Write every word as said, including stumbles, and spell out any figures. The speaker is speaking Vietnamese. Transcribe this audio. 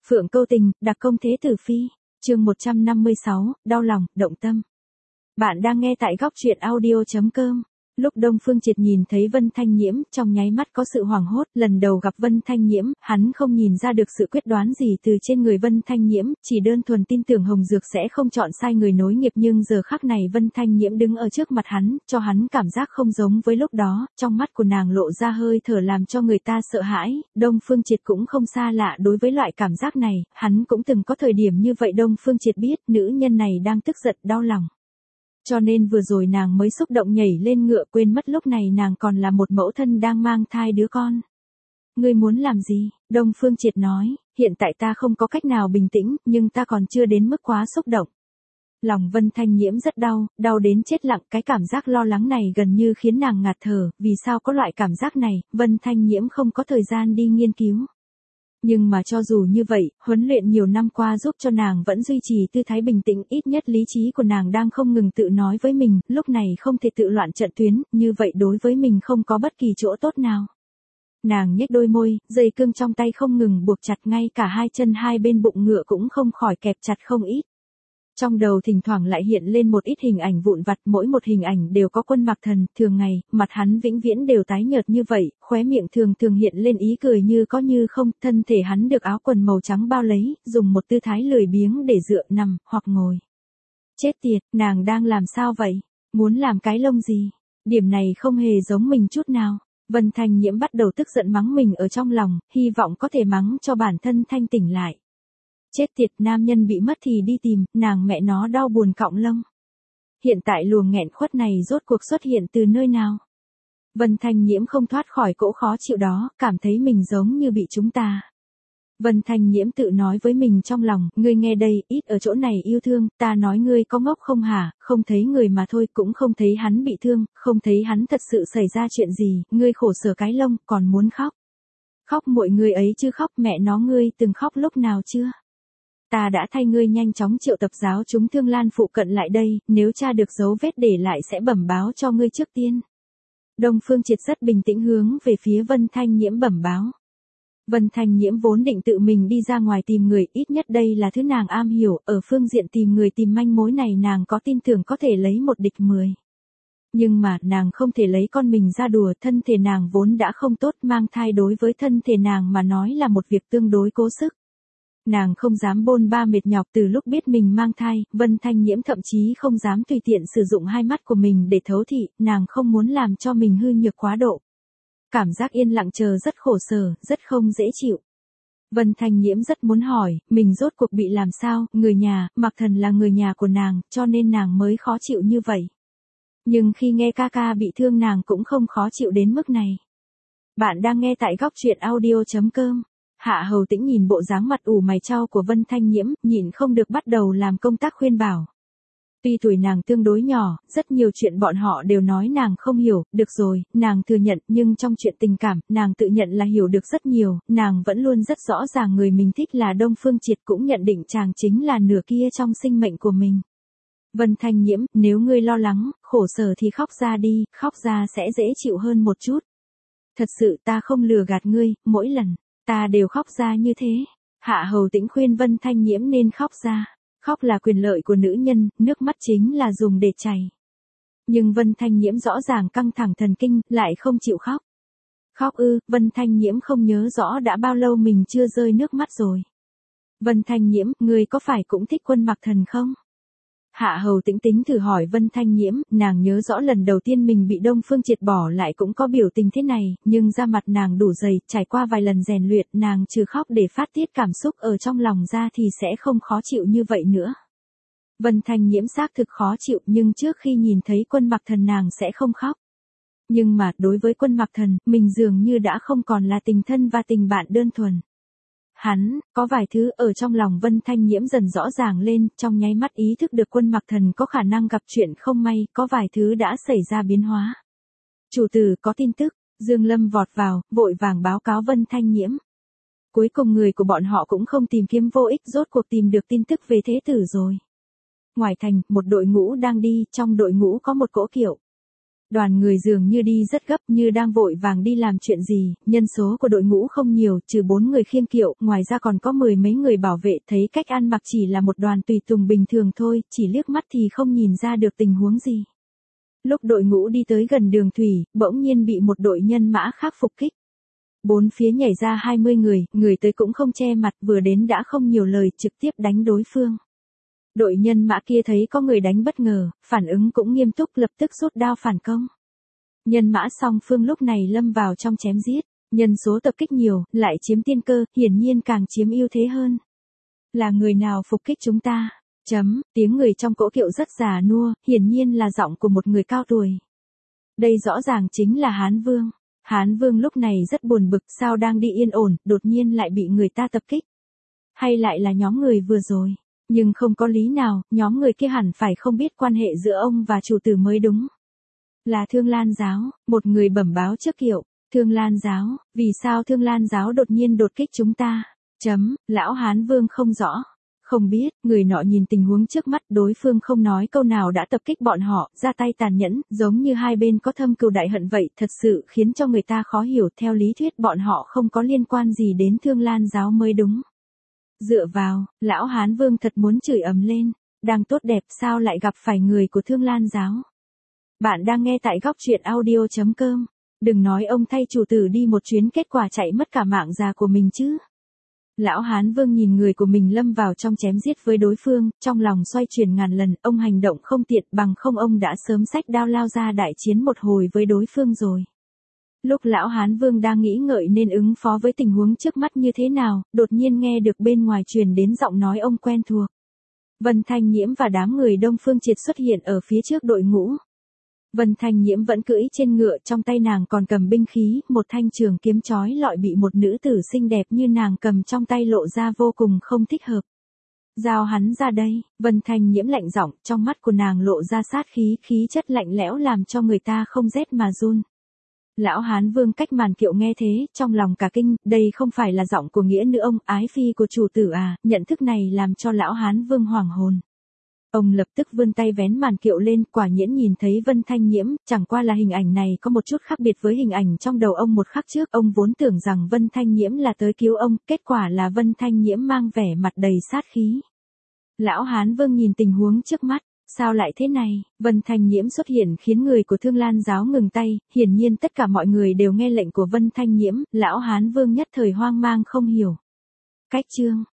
Phượng Câu Tình, đặc công Thế Tử Phi, chương một trăm năm mươi sáu, đau lòng, động tâm. Bạn đang nghe tại góc truyện audio chấm com. Lúc Đông Phương Triệt nhìn thấy Vân Thanh Nhiễm, trong nháy mắt có sự hoảng hốt, lần đầu gặp Vân Thanh Nhiễm, hắn không nhìn ra được sự quyết đoán gì từ trên người Vân Thanh Nhiễm, chỉ đơn thuần tin tưởng Hồng Dược sẽ không chọn sai người nối nghiệp, nhưng giờ khắc này Vân Thanh Nhiễm đứng ở trước mặt hắn, cho hắn cảm giác không giống với lúc đó, trong mắt của nàng lộ ra hơi thở làm cho người ta sợ hãi. Đông Phương Triệt cũng không xa lạ đối với loại cảm giác này, hắn cũng từng có thời điểm như vậy. Đông Phương Triệt biết nữ nhân này đang tức giận, đau lòng. Cho nên vừa rồi nàng mới xúc động nhảy lên ngựa, quên mất lúc này nàng còn là một mẫu thân đang mang thai đứa con. Ngươi muốn làm gì? Đông Phương Triệt nói, hiện tại ta không có cách nào bình tĩnh, nhưng ta còn chưa đến mức quá xúc động. Lòng Vân Thanh Nhiễm rất đau, đau đến chết lặng, cái cảm giác lo lắng này gần như khiến nàng ngạt thở. Vì sao có loại cảm giác này? Vân Thanh Nhiễm không có thời gian đi nghiên cứu. Nhưng mà cho dù như vậy, huấn luyện nhiều năm qua giúp cho nàng vẫn duy trì tư thái bình tĩnh, ít nhất lý trí của nàng đang không ngừng tự nói với mình, lúc này không thể tự loạn trận tuyến, như vậy đối với mình không có bất kỳ chỗ tốt nào. Nàng nhếch đôi môi, dây cương trong tay không ngừng buộc chặt, ngay cả hai chân hai bên bụng ngựa cũng không khỏi kẹp chặt không ít. Trong đầu thỉnh thoảng lại hiện lên một ít hình ảnh vụn vặt, mỗi một hình ảnh đều có Quân Mặc Thần, thường ngày, mặt hắn vĩnh viễn đều tái nhợt như vậy, khóe miệng thường thường hiện lên ý cười như có như không, thân thể hắn được áo quần màu trắng bao lấy, dùng một tư thái lười biếng để dựa, nằm, hoặc ngồi. Chết tiệt, nàng đang làm sao vậy? Muốn làm cái lông gì? Điểm này không hề giống mình chút nào. Vân Thanh Nhiễm bắt đầu tức giận mắng mình ở trong lòng, hy vọng có thể mắng cho bản thân thanh tỉnh lại. Chết tiệt, nam nhân bị mất thì đi tìm, nàng mẹ nó đau buồn cọng lông. Hiện tại luồng nghẹn khuất này rốt cuộc xuất hiện từ nơi nào? Vân Thanh Nhiễm không thoát khỏi cỗ khó chịu đó, cảm thấy mình giống như bị chúng ta. Vân Thanh Nhiễm tự nói với mình trong lòng, ngươi nghe đây, ít ở chỗ này yêu thương, ta nói ngươi có ngốc không hả, không thấy người mà thôi, cũng không thấy hắn bị thương, không thấy hắn thật sự xảy ra chuyện gì, ngươi khổ sở cái lông, còn muốn khóc. Khóc mọi người ấy chứ khóc, mẹ nó ngươi từng khóc lúc nào chưa? Ta đã thay ngươi nhanh chóng triệu tập giáo chúng Thương Lan phụ cận lại đây, nếu tra được dấu vết để lại sẽ bẩm báo cho ngươi trước tiên. Đông Phương Triệt rất bình tĩnh hướng về phía Vân Thanh Nhiễm bẩm báo. Vân Thanh Nhiễm vốn định tự mình đi ra ngoài tìm người, ít nhất đây là thứ nàng am hiểu, ở phương diện tìm người tìm manh mối này nàng có tin tưởng có thể lấy một địch mười. Nhưng mà, nàng không thể lấy con mình ra đùa, thân thể nàng vốn đã không tốt, mang thai đối với thân thể nàng mà nói là một việc tương đối cố sức. Nàng không dám bôn ba mệt nhọc, từ lúc biết mình mang thai, Vân Thanh Nhiễm thậm chí không dám tùy tiện sử dụng hai mắt của mình để thấu thị, nàng không muốn làm cho mình hư nhược quá độ. Cảm giác yên lặng chờ rất khổ sở, rất không dễ chịu. Vân Thanh Nhiễm rất muốn hỏi, mình rốt cuộc bị làm sao, người nhà, Mặc Thần là người nhà của nàng, cho nên nàng mới khó chịu như vậy. Nhưng khi nghe ca ca bị thương nàng cũng không khó chịu đến mức này. Bạn đang nghe tại góc truyện audio chấm com. Hạ Hầu Tĩnh nhìn bộ dáng mặt ủ mày chau của Vân Thanh Nhiễm, nhịn không được bắt đầu làm công tác khuyên bảo. Tuy tuổi nàng tương đối nhỏ, rất nhiều chuyện bọn họ đều nói nàng không hiểu, được rồi, nàng thừa nhận, nhưng trong chuyện tình cảm, nàng tự nhận là hiểu được rất nhiều, nàng vẫn luôn rất rõ ràng người mình thích là Đông Phương Triệt, cũng nhận định chàng chính là nửa kia trong sinh mệnh của mình. Vân Thanh Nhiễm, nếu ngươi lo lắng, khổ sở thì khóc ra đi, khóc ra sẽ dễ chịu hơn một chút. Thật sự ta không lừa gạt ngươi, mỗi lần ta đều khóc ra như thế. Hạ Hầu Tĩnh khuyên Vân Thanh Nhiễm nên khóc ra. Khóc là quyền lợi của nữ nhân, nước mắt chính là dùng để chảy. Nhưng Vân Thanh Nhiễm rõ ràng căng thẳng thần kinh, lại không chịu khóc. Khóc ư, Vân Thanh Nhiễm không nhớ rõ đã bao lâu mình chưa rơi nước mắt rồi. Vân Thanh Nhiễm, ngươi có phải cũng thích Quân Mặc Thần không? Hạ Hầu Tĩnh tính thử hỏi Vân Thanh Nhiễm, nàng nhớ rõ lần đầu tiên mình bị Đông Phương Triệt bỏ lại cũng có biểu tình thế này, nhưng da mặt nàng đủ dày, trải qua vài lần rèn luyện, nàng trừ khóc để phát tiết cảm xúc ở trong lòng ra thì sẽ không khó chịu như vậy nữa. Vân Thanh Nhiễm xác thực khó chịu, nhưng trước khi nhìn thấy Quân Mặc Thần nàng sẽ không khóc. Nhưng mà, đối với Quân Mặc Thần, mình dường như đã không còn là tình thân và tình bạn đơn thuần. Hắn, có vài thứ ở trong lòng Vân Thanh Nhiễm dần rõ ràng lên, trong nháy mắt ý thức được Quân Mặc Thần có khả năng gặp chuyện không may, có vài thứ đã xảy ra biến hóa. Chủ tử có tin tức, Dương Lâm vọt vào, vội vàng báo cáo Vân Thanh Nhiễm. Cuối cùng người của bọn họ cũng không tìm kiếm vô ích, rốt cuộc tìm được tin tức về thế tử rồi. Ngoài thành, một đội ngũ đang đi, trong đội ngũ có một cỗ kiệu. Đoàn người dường như đi rất gấp, như đang vội vàng đi làm chuyện gì, nhân số của đội ngũ không nhiều, trừ bốn người khiêng kiệu, ngoài ra còn có mười mấy người bảo vệ, thấy cách ăn mặc chỉ là một đoàn tùy tùng bình thường thôi, chỉ liếc mắt thì không nhìn ra được tình huống gì. Lúc đội ngũ đi tới gần đường thủy, bỗng nhiên bị một đội nhân mã khác phục kích. Bốn phía nhảy ra hai mươi người, người tới cũng không che mặt, vừa đến đã không nhiều lời, trực tiếp đánh đối phương. Đội nhân mã kia thấy có người đánh bất ngờ, phản ứng cũng nghiêm túc, lập tức rút đao phản công. Nhân mã song phương lúc này lâm vào trong chém giết, nhân số tập kích nhiều, lại chiếm tiên cơ, hiển nhiên càng chiếm ưu thế hơn. Là người nào phục kích chúng ta? Chấm, tiếng người trong cỗ kiệu rất già nua, hiển nhiên là giọng của một người cao tuổi. Đây rõ ràng chính là Hán Vương. Hán Vương lúc này rất buồn bực, sao đang đi yên ổn, đột nhiên lại bị người ta tập kích. Hay lại là nhóm người vừa rồi? Nhưng không có lý nào, nhóm người kia hẳn phải không biết quan hệ giữa ông và chủ tử mới đúng. Là Thương Lan giáo, một người bẩm báo trước kiệu. Thương Lan giáo, vì sao Thương Lan giáo đột nhiên đột kích chúng ta? Chấm, lão Hán Vương không rõ. Không biết, người nọ nhìn tình huống trước mắt, đối phương không nói câu nào đã tập kích bọn họ, ra tay tàn nhẫn, giống như hai bên có thâm cừu đại hận vậy, thật sự khiến cho người ta khó hiểu, theo lý thuyết bọn họ không có liên quan gì đến Thương Lan giáo mới đúng. Dựa vào, lão Hán Vương thật muốn chửi ầm lên, đang tốt đẹp sao lại gặp phải người của Thương Lan giáo. Bạn đang nghe tại góc truyện audio chấm com, đừng nói ông thay chủ tử đi một chuyến kết quả chạy mất cả mạng già của mình chứ. Lão Hán Vương nhìn người của mình lâm vào trong chém giết với đối phương, trong lòng xoay chuyển ngàn lần, ông hành động không tiện, bằng không ông đã sớm xách đao lao ra đại chiến một hồi với đối phương rồi. Lúc lão Hán Vương đang nghĩ ngợi nên ứng phó với tình huống trước mắt như thế nào, đột nhiên nghe được bên ngoài truyền đến giọng nói ông quen thuộc. Vân Thanh Nhiễm và đám người Đông Phương Triệt xuất hiện ở phía trước đội ngũ. Vân Thanh Nhiễm vẫn cưỡi trên ngựa, trong tay nàng còn cầm binh khí, một thanh trường kiếm chói lọi bị một nữ tử xinh đẹp như nàng cầm trong tay lộ ra vô cùng không thích hợp. Giao hắn ra đây, Vân Thanh Nhiễm lạnh giọng, trong mắt của nàng lộ ra sát khí, khí chất lạnh lẽo làm cho người ta không rét mà run. Lão Hán Vương cách màn kiệu nghe thế, trong lòng cả kinh, đây không phải là giọng của nghĩa nữ ông, ái phi của chủ tử à, nhận thức này làm cho lão Hán Vương hoảng hồn. Ông lập tức vươn tay vén màn kiệu lên, quả nhiên nhìn thấy Vân Thanh Nhiễm, chẳng qua là hình ảnh này có một chút khác biệt với hình ảnh trong đầu ông một khắc trước, ông vốn tưởng rằng Vân Thanh Nhiễm là tới cứu ông, kết quả là Vân Thanh Nhiễm mang vẻ mặt đầy sát khí. Lão Hán Vương nhìn tình huống trước mắt, sao lại thế này, Vân Thanh Nhiễm xuất hiện khiến người của Thương Lan giáo ngừng tay, hiển nhiên tất cả mọi người đều nghe lệnh của Vân Thanh Nhiễm, lão Hán Vương nhất thời hoang mang không hiểu. Cách chương